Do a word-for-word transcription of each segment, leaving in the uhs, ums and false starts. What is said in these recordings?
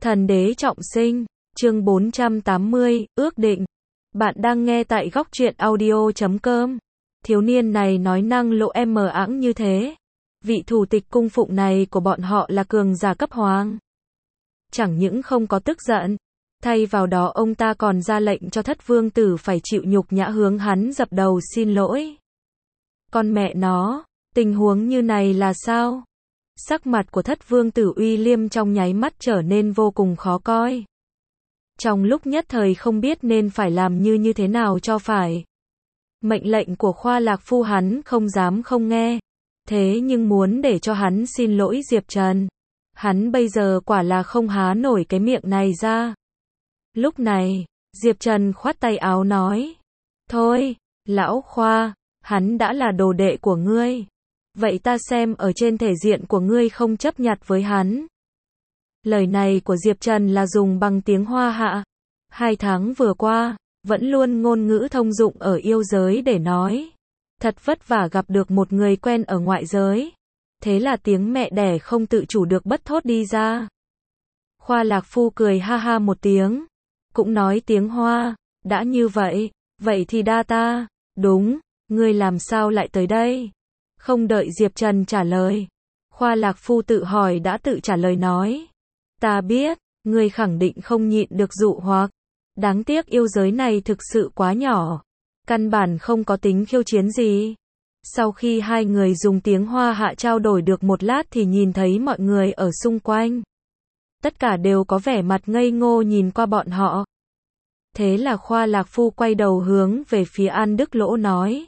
Thần đế trọng sinh, chương bốn trăm tám mươi, ước định. Bạn đang nghe tại góc truyện audio chấm com. Thiếu niên này nói năng lộ em mờ ẵng như thế. Vị thủ tịch cung phụng này của bọn họ là cường giả cấp hoàng. Chẳng những không có tức giận, thay vào đó ông ta còn ra lệnh cho Thất Vương Tử phải chịu nhục nhã hướng hắn dập đầu xin lỗi. Con mẹ nó, tình huống như này là sao? Sắc mặt của Thất Vương Tử Uy Liêm trong nháy mắt trở nên vô cùng khó coi. Trong lúc nhất thời không biết nên phải làm như như thế nào cho phải. Mệnh lệnh của Khoa Lạc Phu hắn không dám không nghe. Thế nhưng muốn để cho hắn xin lỗi Diệp Trần. Hắn bây giờ quả là không há nổi cái miệng này ra. Lúc này, Diệp Trần khoát tay áo nói. Thôi, lão Khoa, hắn đã là đồ đệ của ngươi. Vậy ta xem ở trên thể diện của ngươi không chấp nhặt với hắn. Lời này của Diệp Trần là dùng bằng tiếng Hoa Hạ. Hai tháng vừa qua, vẫn luôn ngôn ngữ thông dụng ở yêu giới để nói. Thật vất vả gặp được một người quen ở ngoại giới. Thế là tiếng mẹ đẻ không tự chủ được bất thốt đi ra. Khoa Lạc Phu cười ha ha một tiếng. Cũng nói tiếng Hoa, đã như vậy, vậy thì đa ta. Đúng, ngươi làm sao lại tới đây? Không đợi Diệp Trần trả lời. Khoa Lạc Phu tự hỏi đã tự trả lời nói. Ta biết, ngươi khẳng định không nhịn được dụ hoặc. Đáng tiếc yêu giới này thực sự quá nhỏ. Căn bản không có tính khiêu chiến gì. Sau khi hai người dùng tiếng Hoa Hạ trao đổi được một lát thì nhìn thấy mọi người ở xung quanh. Tất cả đều có vẻ mặt ngây ngô nhìn qua bọn họ. Thế là Khoa Lạc Phu quay đầu hướng về phía An Đức Lỗ nói.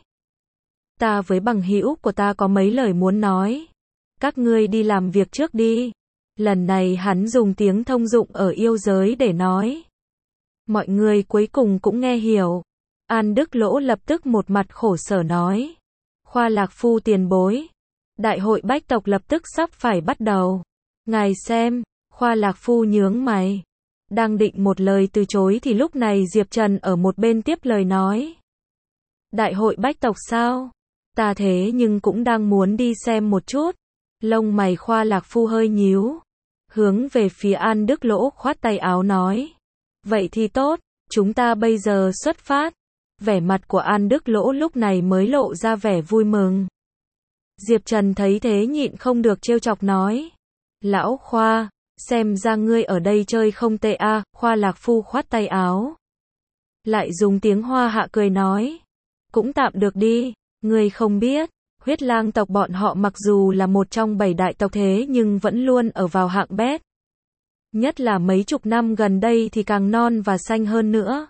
Ta với bằng hữu của ta có mấy lời muốn nói. Các ngươi đi làm việc trước đi. Lần này hắn dùng tiếng thông dụng ở yêu giới để nói. Mọi người cuối cùng cũng nghe hiểu. An Đức Lỗ lập tức một mặt khổ sở nói. Khoa Lạc Phu tiền bối. Đại hội bách tộc lập tức sắp phải bắt đầu. Ngài xem, Khoa Lạc Phu nhướng mày. Đang định một lời từ chối thì lúc này Diệp Trần ở một bên tiếp lời nói. Đại hội bách tộc sao? Ta thế nhưng cũng đang muốn đi xem một chút. Lông mày Khoa Lạc Phu hơi nhíu. Hướng về phía An Đức Lỗ khoát tay áo nói. Vậy thì tốt, chúng ta bây giờ xuất phát. Vẻ mặt của An Đức Lỗ lúc này mới lộ ra vẻ vui mừng. Diệp Trần thấy thế nhịn không được trêu chọc nói. Lão Khoa, xem ra ngươi ở đây chơi không tệ a. Khoa Lạc Phu khoát tay áo. Lại dùng tiếng Hoa Hạ cười nói. Cũng tạm được đi, ngươi không biết. Huyết Lang tộc bọn họ mặc dù là một trong bảy đại tộc thế nhưng vẫn luôn ở vào hạng bét. Nhất là mấy chục năm gần đây thì càng non và xanh hơn nữa.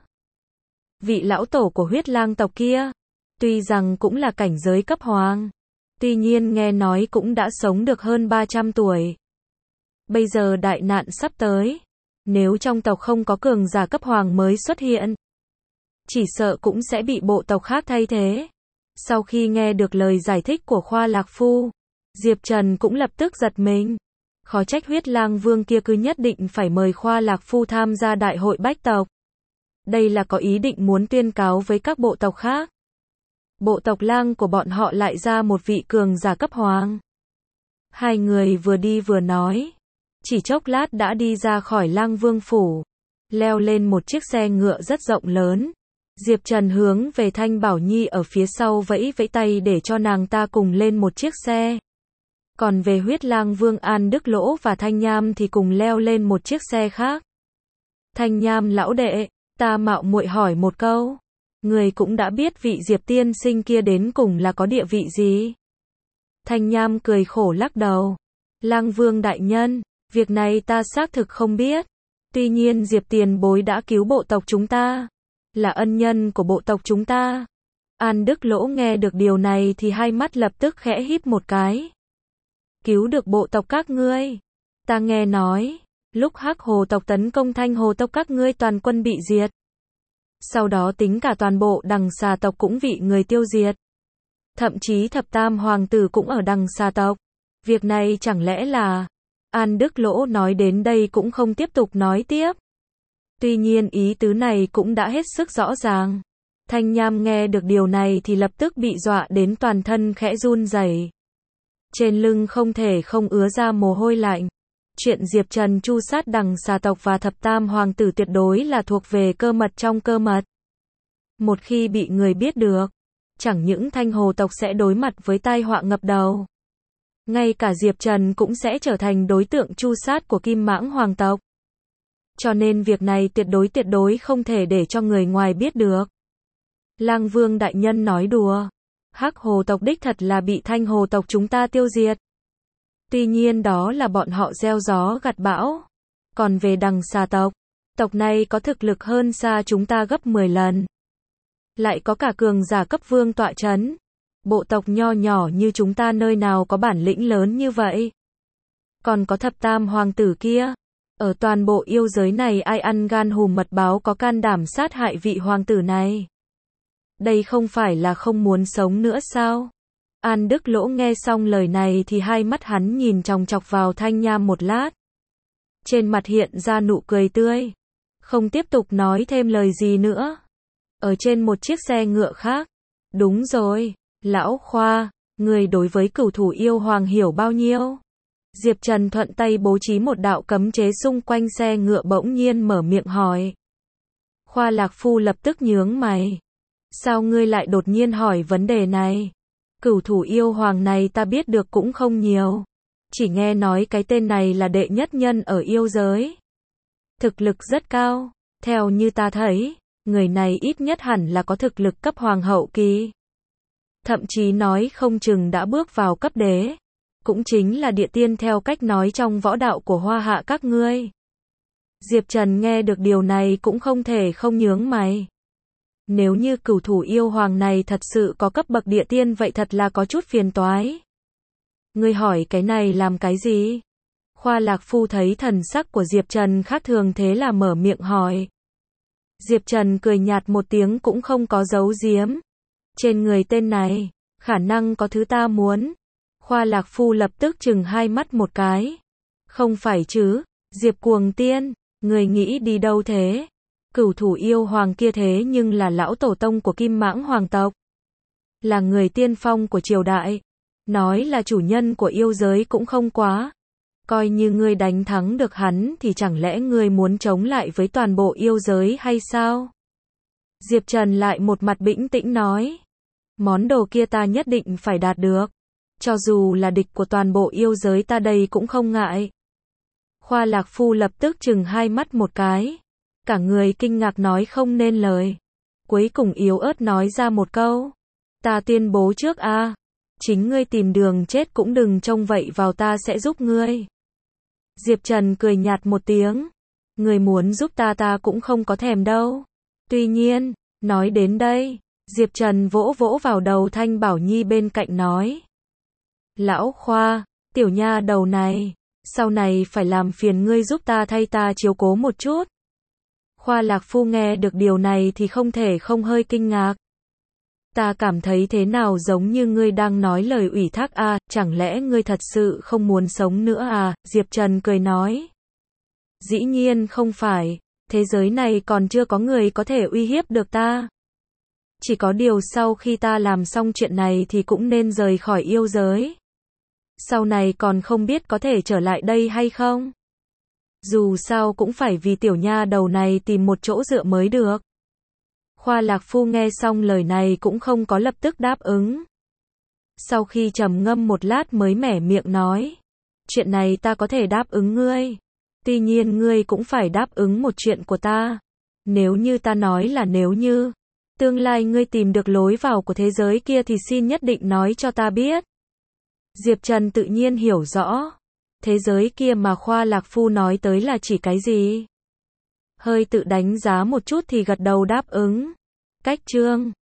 Vị lão tổ của Huyết Lang tộc kia, tuy rằng cũng là cảnh giới cấp hoàng, tuy nhiên nghe nói cũng đã sống được hơn ba trăm tuổi. Bây giờ đại nạn sắp tới, nếu trong tộc không có cường giả cấp hoàng mới xuất hiện, chỉ sợ cũng sẽ bị bộ tộc khác thay thế. Sau khi nghe được lời giải thích của Khoa Lạc Phu, Diệp Trần cũng lập tức giật mình. Khó trách Huyết Lang Vương kia cứ nhất định phải mời Khoa Lạc Phu tham gia đại hội bách tộc. Đây là có ý định muốn tuyên cáo với các bộ tộc khác. Bộ tộc Lang của bọn họ lại ra một vị cường giả cấp hoàng. Hai người vừa đi vừa nói. Chỉ chốc lát đã đi ra khỏi Lang Vương phủ. Leo lên một chiếc xe ngựa rất rộng lớn. Diệp Trần hướng về Thanh Bảo Nhi ở phía sau vẫy vẫy tay để cho nàng ta cùng lên một chiếc xe. Còn về Huyết Lang Vương An Đức Lỗ và Thanh Nham thì cùng leo lên một chiếc xe khác. Thanh Nham lão đệ, ta mạo muội hỏi một câu. Người cũng đã biết vị Diệp tiên sinh kia đến cùng là có địa vị gì? Thanh Nham cười khổ lắc đầu. Lang Vương đại nhân, việc này ta xác thực không biết. Tuy nhiên Diệp tiền bối đã cứu bộ tộc chúng ta. Là ân nhân của bộ tộc chúng ta. An Đức Lỗ nghe được điều này thì hai mắt lập tức khẽ híp một cái. Cứu được bộ tộc các ngươi. Ta nghe nói, lúc Hắc Hồ tộc tấn công Thanh Hồ tộc các ngươi toàn quân bị diệt. Sau đó tính cả toàn bộ Đằng Xà tộc cũng bị người tiêu diệt. Thậm chí thập tam hoàng tử cũng ở Đằng Xà tộc. Việc này chẳng lẽ là... An Đức Lỗ nói đến đây cũng không tiếp tục nói tiếp. Tuy nhiên ý tứ này cũng đã hết sức rõ ràng. Thanh Nham nghe được điều này thì lập tức bị dọa đến toàn thân khẽ run rẩy. Trên lưng không thể không ứa ra mồ hôi lạnh. Chuyện Diệp Trần tru sát đằng xà tộc và thập tam hoàng tử tuyệt đối là thuộc về cơ mật trong cơ mật. Một khi bị người biết được, chẳng những Thanh Hồ tộc sẽ đối mặt với tai họa ngập đầu, ngay cả Diệp Trần cũng sẽ trở thành đối tượng tru sát của Kim Mãng hoàng tộc. Cho nên việc này tuyệt đối tuyệt đối không thể để cho người ngoài biết được. Lang Vương đại nhân nói đùa, Hắc Hồ tộc đích thật là bị Thanh Hồ tộc chúng ta tiêu diệt. Tuy nhiên đó là bọn họ gieo gió gặt bão. Còn về đằng xà tộc, tộc này có thực lực hơn xa chúng ta gấp mười lần. Lại có cả cường giả cấp vương tọa chấn. Bộ tộc nho nhỏ như chúng ta nơi nào có bản lĩnh lớn như vậy. Còn có thập tam hoàng tử kia. Ở toàn bộ yêu giới này ai ăn gan hùm mật báo có can đảm sát hại vị hoàng tử này. Đây không phải là không muốn sống nữa sao? An Đức Lỗ nghe xong lời này thì hai mắt hắn nhìn chòng chọc vào Thanh Nham một lát. Trên mặt hiện ra nụ cười tươi. Không tiếp tục nói thêm lời gì nữa. Ở trên một chiếc xe ngựa khác. Đúng rồi, lão Khoa, người đối với cửu thủ yêu hoàng hiểu bao nhiêu? Diệp Trần thuận tay bố trí một đạo cấm chế xung quanh xe ngựa bỗng nhiên mở miệng hỏi. Khoa Lạc Phu lập tức nhướng mày. Sao ngươi lại đột nhiên hỏi vấn đề này? Cửu thủ yêu hoàng này ta biết được cũng không nhiều. Chỉ nghe nói cái tên này là đệ nhất nhân ở yêu giới. Thực lực rất cao. Theo như ta thấy, người này ít nhất hẳn là có thực lực cấp hoàng hậu kỳ. Thậm chí nói không chừng đã bước vào cấp đế. Cũng chính là địa tiên theo cách nói trong võ đạo của Hoa Hạ các ngươi. Diệp Trần nghe được điều này cũng không thể không nhướng mày. Nếu như cửu thủ yêu hoàng này thật sự có cấp bậc địa tiên vậy thật là có chút phiền toái. Ngươi hỏi cái này làm cái gì? Khoa Lạc Phu thấy thần sắc của Diệp Trần khác thường thế là mở miệng hỏi. Diệp Trần cười nhạt một tiếng cũng không có giấu giếm. Trên người tên này, khả năng có thứ ta muốn. Khoa Lạc Phu lập tức chừng hai mắt một cái. Không phải chứ, Diệp Cuồng Tiên, người nghĩ đi đâu thế? Cửu thủ yêu hoàng kia thế nhưng là lão tổ tông của Kim Mãng hoàng tộc. Là người tiên phong của triều đại. Nói là chủ nhân của yêu giới cũng không quá. Coi như ngươi đánh thắng được hắn thì chẳng lẽ ngươi muốn chống lại với toàn bộ yêu giới hay sao? Diệp Trần lại một mặt bĩnh tĩnh nói. Món đồ kia ta nhất định phải đạt được. Cho dù là địch của toàn bộ yêu giới ta đây cũng không ngại. Khoa Lạc Phu lập tức chừng hai mắt một cái. Cả người kinh ngạc nói không nên lời. Cuối cùng yếu ớt nói ra một câu. Ta tuyên bố trước a, chính ngươi tìm đường chết cũng đừng trông vậy vào ta sẽ giúp ngươi. Diệp Trần cười nhạt một tiếng. Ngươi muốn giúp ta ta cũng không có thèm đâu. Tuy nhiên, nói đến đây, Diệp Trần vỗ vỗ vào đầu Thanh Bảo Nhi bên cạnh nói. Lão Khoa, tiểu nha đầu này, sau này phải làm phiền ngươi giúp ta thay ta chiếu cố một chút. Khoa Lạc Phu nghe được điều này thì không thể không hơi kinh ngạc. Ta cảm thấy thế nào giống như ngươi đang nói lời ủy thác à, chẳng lẽ ngươi thật sự không muốn sống nữa à? Diệp Trần cười nói. Dĩ nhiên không phải, thế giới này còn chưa có người có thể uy hiếp được ta. Chỉ có điều sau khi ta làm xong chuyện này thì cũng nên rời khỏi yêu giới. Sau này còn không biết có thể trở lại đây hay không. Dù sao cũng phải vì tiểu nha đầu này tìm một chỗ dựa mới được. Khoa Lạc Phu nghe xong lời này cũng không có lập tức đáp ứng. Sau khi trầm ngâm một lát mới mẻ miệng nói. Chuyện này ta có thể đáp ứng ngươi. Tuy nhiên ngươi cũng phải đáp ứng một chuyện của ta. Nếu như ta nói là nếu như tương lai ngươi tìm được lối vào của thế giới kia thì xin nhất định nói cho ta biết. Diệp Trần tự nhiên hiểu rõ. Thế giới kia mà Khoa Lạc Phu nói tới là chỉ cái gì? Hơi tự đánh giá một chút thì gật đầu đáp ứng. Cách chương